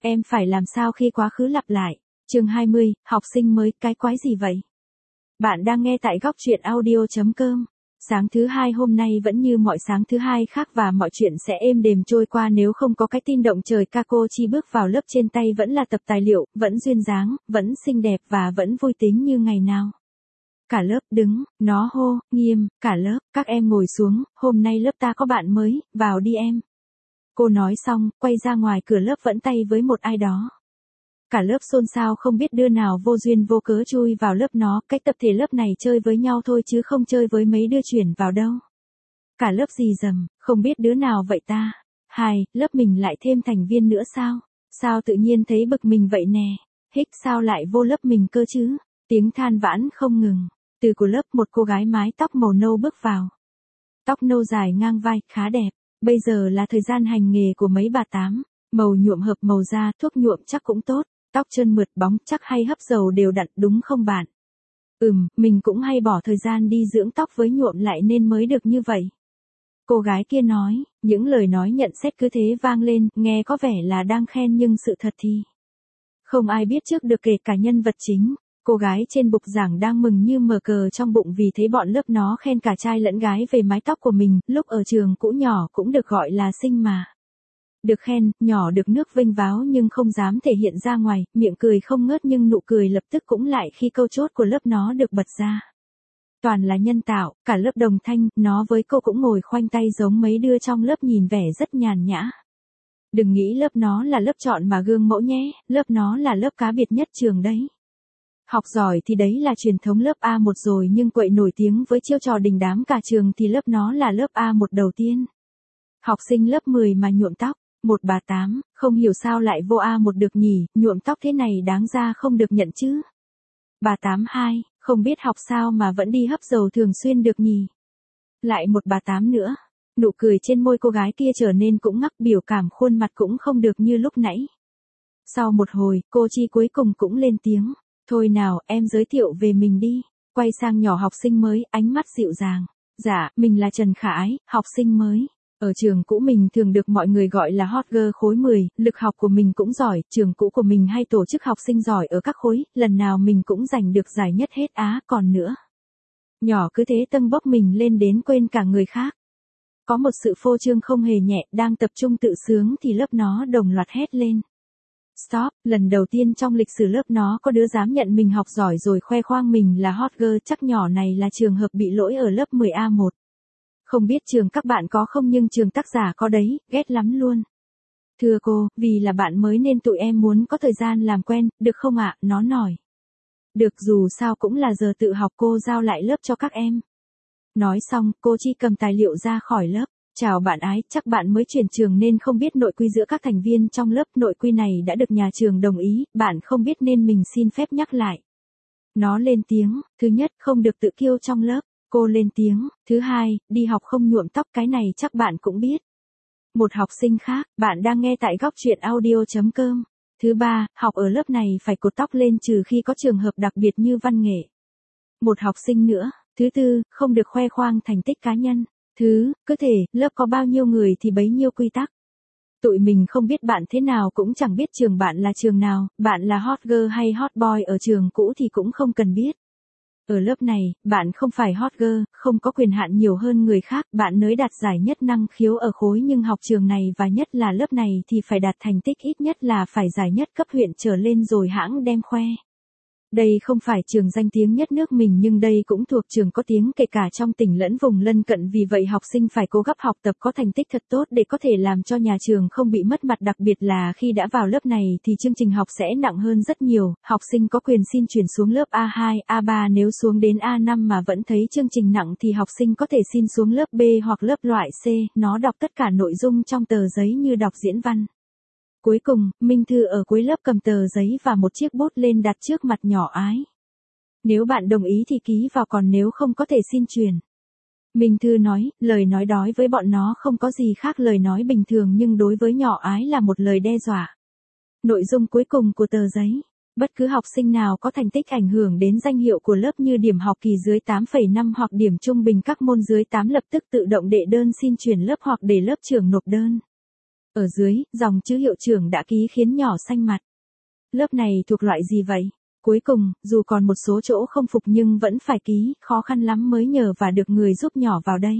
Em phải làm sao khi quá khứ lặp lại? Chương 20, học sinh mới, cái quái gì vậy? Bạn đang nghe tại góc truyện audio.com. Sáng thứ hai hôm nay vẫn như mọi sáng thứ hai khác và mọi chuyện sẽ êm đềm trôi qua nếu không có cái tin động trời. Kako Chi bước vào lớp, trên tay vẫn là tập tài liệu, vẫn duyên dáng, vẫn xinh đẹp và vẫn vui tính như ngày nào. Cả lớp đứng, nó hô, Nghiêm, cả lớp, các em ngồi xuống, hôm nay lớp ta có bạn mới, vào đi em. Cô nói xong, quay ra ngoài cửa lớp vẫn tay với một ai đó. Cả lớp xôn xao không biết đứa nào vô duyên vô cớ chui vào lớp nó, cách tập thể lớp này chơi với nhau thôi chứ không chơi với mấy đứa chuyển vào đâu. Cả lớp rì rầm, không biết đứa nào vậy ta. Lớp mình lại thêm thành viên nữa sao? Sao tự nhiên thấy bực mình vậy nè? Sao lại vô lớp mình cơ chứ? Tiếng than vãn không ngừng. Từ của lớp một cô gái mái tóc màu nâu bước vào. Tóc nâu dài ngang vai, khá đẹp. Bây giờ là thời gian hành nghề của mấy bà tám. Màu nhuộm hợp màu da, thuốc nhuộm chắc cũng tốt. Tóc trơn mượt bóng chắc hay hấp dầu đều đặn đúng không bạn? Mình cũng hay bỏ thời gian đi dưỡng tóc với nhuộm lại nên mới được như vậy. Cô gái kia nói, những lời nói nhận xét cứ thế vang lên, nghe có vẻ là đang khen nhưng sự thật thì không ai biết trước được, kể cả nhân vật chính. Cô gái trên bục giảng đang mừng như mở cờ trong bụng vì thấy bọn lớp nó khen cả trai lẫn gái về mái tóc của mình, lúc ở trường cũ nhỏ cũng được gọi là xinh mà. Được khen, nhỏ được nước vênh váo nhưng không dám thể hiện ra ngoài, miệng cười không ngớt nhưng nụ cười lập tức cũng lại khi câu chốt của lớp nó được bật ra. Toàn là nhân tạo, cả lớp đồng thanh, nó với cô cũng ngồi khoanh tay giống mấy đứa trong lớp nhìn vẻ rất nhàn nhã. Đừng nghĩ lớp nó là lớp chọn mà gương mẫu nhé, lớp nó là lớp cá biệt nhất trường đấy. Học giỏi thì đấy là truyền thống lớp A1 rồi nhưng quậy nổi tiếng với chiêu trò đình đám cả trường thì lớp nó là lớp A1 đầu tiên. Học sinh lớp 10 mà nhuộm tóc. Một bà tám, không hiểu sao lại vô A1 được nhỉ, nhuộm tóc thế này đáng ra không được nhận chứ. Bà tám hai, không biết học sao mà vẫn đi hấp dầu thường xuyên được nhỉ. Lại một bà tám nữa, nụ cười trên môi cô gái kia trở nên cũng ngắc, biểu cảm khuôn mặt cũng không được như lúc nãy. Sau một hồi, cô Chi cuối cùng cũng lên tiếng, thôi nào, em giới thiệu về mình đi. Quay sang nhỏ học sinh mới, ánh mắt dịu dàng. Dạ, mình là Trần Khả Ái, học sinh mới. Ở trường cũ mình thường được mọi người gọi là hot girl khối 10, lực học của mình cũng giỏi, trường cũ của mình hay tổ chức học sinh giỏi ở các khối, lần nào mình cũng giành được giải nhất hết Á, còn nữa. Nhỏ cứ thế tâng bốc mình lên đến quên cả người khác. Có một sự phô trương không hề nhẹ, đang tập trung tự sướng thì lớp nó đồng loạt hét lên. Stop, lần đầu tiên trong lịch sử lớp nó có đứa dám nhận mình học giỏi rồi khoe khoang mình là hot girl, chắc nhỏ này là trường hợp bị lỗi ở lớp 10A1. Không biết trường các bạn có không nhưng trường tác giả có đấy, ghét lắm luôn. Thưa cô, vì là bạn mới nên tụi em muốn có thời gian làm quen, được không ạ? Nó nói. Được, dù sao cũng là giờ tự học, cô giao lại lớp cho các em. Nói xong, cô Chi cầm tài liệu ra khỏi lớp. Chào bạn Ái, chắc bạn mới chuyển trường nên không biết nội quy giữa các thành viên trong lớp. Nội quy này đã được nhà trường đồng ý, bạn không biết nên mình xin phép nhắc lại. Nó lên tiếng, thứ nhất, không được tự kiêu trong lớp. Cô lên tiếng, thứ hai, đi học không nhuộm tóc, cái này chắc bạn cũng biết. Một học sinh khác, bạn đang nghe tại góc truyện audio.com. Thứ ba, học ở lớp này phải cột tóc lên trừ khi có trường hợp đặc biệt như văn nghệ. Một học sinh nữa, thứ tư, không được khoe khoang thành tích cá nhân. Cứ thể, lớp có bao nhiêu người thì bấy nhiêu quy tắc. Tụi mình không biết bạn thế nào cũng chẳng biết trường bạn là trường nào, bạn là hot girl hay hot boy ở trường cũ thì cũng không cần biết. Ở lớp này, bạn không phải hot girl, không có quyền hạn nhiều hơn người khác, bạn nới đạt giải nhất năng khiếu ở khối nhưng học trường này và nhất là lớp này thì phải đạt thành tích ít nhất là phải giải nhất cấp huyện trở lên rồi hãng đem khoe. Đây không phải trường danh tiếng nhất nước mình nhưng đây cũng thuộc trường có tiếng kể cả trong tỉnh lẫn vùng lân cận, vì vậy học sinh phải cố gắng học tập có thành tích thật tốt để có thể làm cho nhà trường không bị mất mặt, đặc biệt là khi đã vào lớp này thì chương trình học sẽ nặng hơn rất nhiều, học sinh có quyền xin chuyển xuống lớp A2, A3, nếu xuống đến A5 mà vẫn thấy chương trình nặng thì học sinh có thể xin xuống lớp B hoặc lớp loại C, nó đọc tất cả nội dung trong tờ giấy như đọc diễn văn. Cuối cùng, Minh Thư ở cuối lớp cầm tờ giấy và một chiếc bút lên đặt trước mặt nhỏ Ái. Nếu bạn đồng ý thì ký vào, còn nếu không có thể xin chuyển. Minh Thư nói, lời nói đói với bọn nó không có gì khác lời nói bình thường nhưng đối với nhỏ Ái là một lời đe dọa. Nội dung cuối cùng của tờ giấy. Bất cứ học sinh nào có thành tích ảnh hưởng đến danh hiệu của lớp như điểm học kỳ dưới 8,5 hoặc điểm trung bình các môn dưới 8 lập tức tự động đệ đơn xin chuyển lớp hoặc để lớp trưởng nộp đơn. Ở dưới, dòng chữ hiệu trưởng đã ký khiến nhỏ xanh mặt. Lớp này thuộc loại gì vậy? Cuối cùng, dù còn một số chỗ không phục nhưng vẫn phải ký, khó khăn lắm mới nhờ và được người giúp nhỏ vào đây.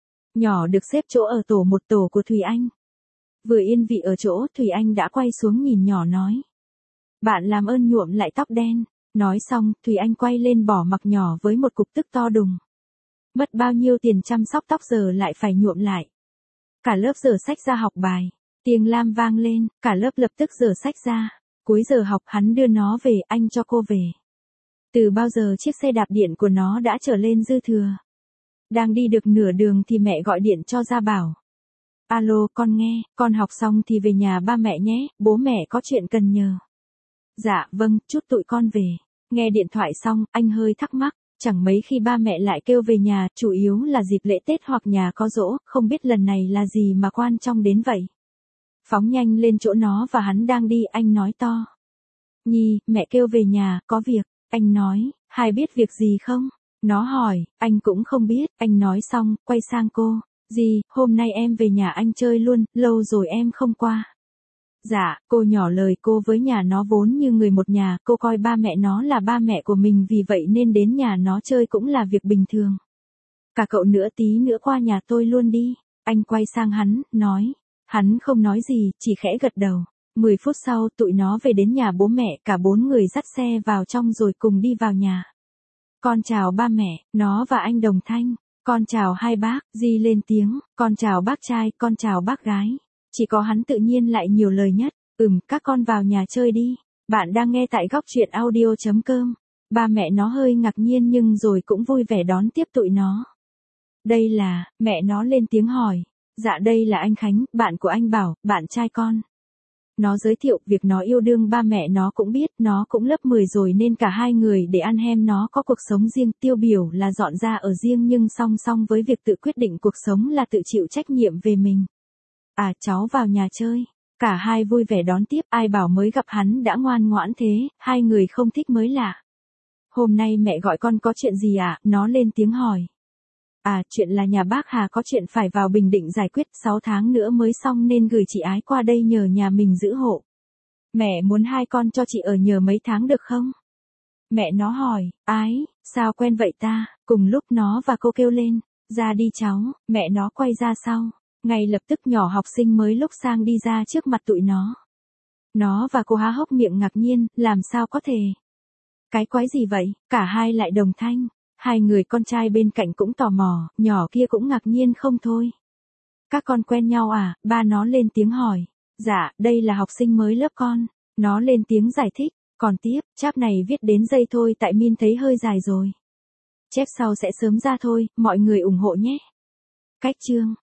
Nhỏ được xếp chỗ ở tổ 1 tổ của Thùy Anh. Vừa yên vị ở chỗ, Thùy Anh đã quay xuống nhìn nhỏ nói. Bạn làm ơn nhuộm lại tóc đen. Nói xong, Thùy Anh quay lên bỏ mặc nhỏ với một cục tức to đùng. Mất bao nhiêu tiền chăm sóc tóc giờ lại phải nhuộm lại. Cả lớp giở sách ra học bài. Tiếng lam vang lên, cả lớp lập tức giở sách ra. Cuối giờ học hắn đưa nó về, anh cho cô về. Từ bao giờ chiếc xe đạp điện của nó đã trở lên dư thừa. Đang đi được nửa đường thì mẹ gọi điện cho ra bảo. Alo, con nghe, con học xong thì về nhà ba mẹ nhé, bố mẹ có chuyện cần nhờ. Dạ, vâng, chút tụi con về. Nghe điện thoại xong, anh hơi thắc mắc, chẳng mấy khi ba mẹ lại kêu về nhà, chủ yếu là dịp lễ Tết hoặc nhà có giỗ, không biết lần này là gì mà quan trọng đến vậy. Phóng nhanh lên chỗ nó và hắn đang đi, anh nói to. Nhi, mẹ kêu về nhà, có việc, anh nói, hai biết việc gì không? Nó hỏi, anh cũng không biết, anh nói xong, quay sang cô. Dì, hôm nay em về nhà anh chơi luôn, lâu rồi em không qua. Dạ, cô nhỏ lời cô với nhà nó vốn như người một nhà, cô coi ba mẹ nó là ba mẹ của mình vì vậy nên đến nhà nó chơi cũng là việc bình thường. Cả cậu nữa tí nữa qua nhà tôi luôn đi. Anh quay sang hắn, nói. Hắn không nói gì, chỉ khẽ gật đầu. 10 phút sau, tụi nó về đến nhà bố mẹ, cả 4 người dắt xe vào trong rồi cùng đi vào nhà. Con chào ba mẹ, nó và anh đồng thanh. Con chào hai bác, Di lên tiếng, con chào bác trai, con chào bác gái. Chỉ có hắn tự nhiên lại nhiều lời nhất, các con vào nhà chơi đi. Bạn đang nghe tại góc truyện audio.com. Ba mẹ nó hơi ngạc nhiên nhưng rồi cũng vui vẻ đón tiếp tụi nó. Đây là, mẹ nó lên tiếng hỏi. Dạ đây là anh Khánh, bạn của anh Bảo, bạn trai con. Nó giới thiệu việc nó yêu đương ba mẹ nó cũng biết, nó cũng lớp 10 rồi nên cả hai người để ăn hem nó có cuộc sống riêng, tiêu biểu là dọn ra ở riêng nhưng song song với việc tự quyết định cuộc sống là tự chịu trách nhiệm về mình. À cháu vào nhà chơi. Cả hai vui vẻ đón tiếp, ai bảo mới gặp hắn đã ngoan ngoãn thế, hai người không thích mới lạ. Hôm nay mẹ gọi con có chuyện gì à, nó lên tiếng hỏi. À, chuyện là nhà bác Hà có chuyện phải vào Bình Định giải quyết 6 tháng nữa mới xong nên gửi chị Ái qua đây nhờ nhà mình giữ hộ. Mẹ muốn hai con cho chị ở nhờ mấy tháng được không? Mẹ nó hỏi, Ái, sao quen vậy ta? Cùng lúc nó và cô kêu lên, ra đi cháu, mẹ nó quay ra sau. Ngay lập tức nhỏ học sinh mới lúc sang đi ra trước mặt tụi nó. Nó và cô há hốc miệng ngạc nhiên, làm sao có thể? Cái quái gì vậy? Cả hai lại đồng thanh. Hai người con trai bên cạnh cũng tò mò, nhỏ kia cũng ngạc nhiên không thôi. Các con quen nhau à? Ba nó lên tiếng hỏi. Dạ, đây là học sinh mới lớp con. Nó lên tiếng giải thích. Còn tiếp, chap này viết đến giây thôi tại min thấy hơi dài rồi. Chép sau sẽ sớm ra thôi, mọi người ủng hộ nhé. Cách chương.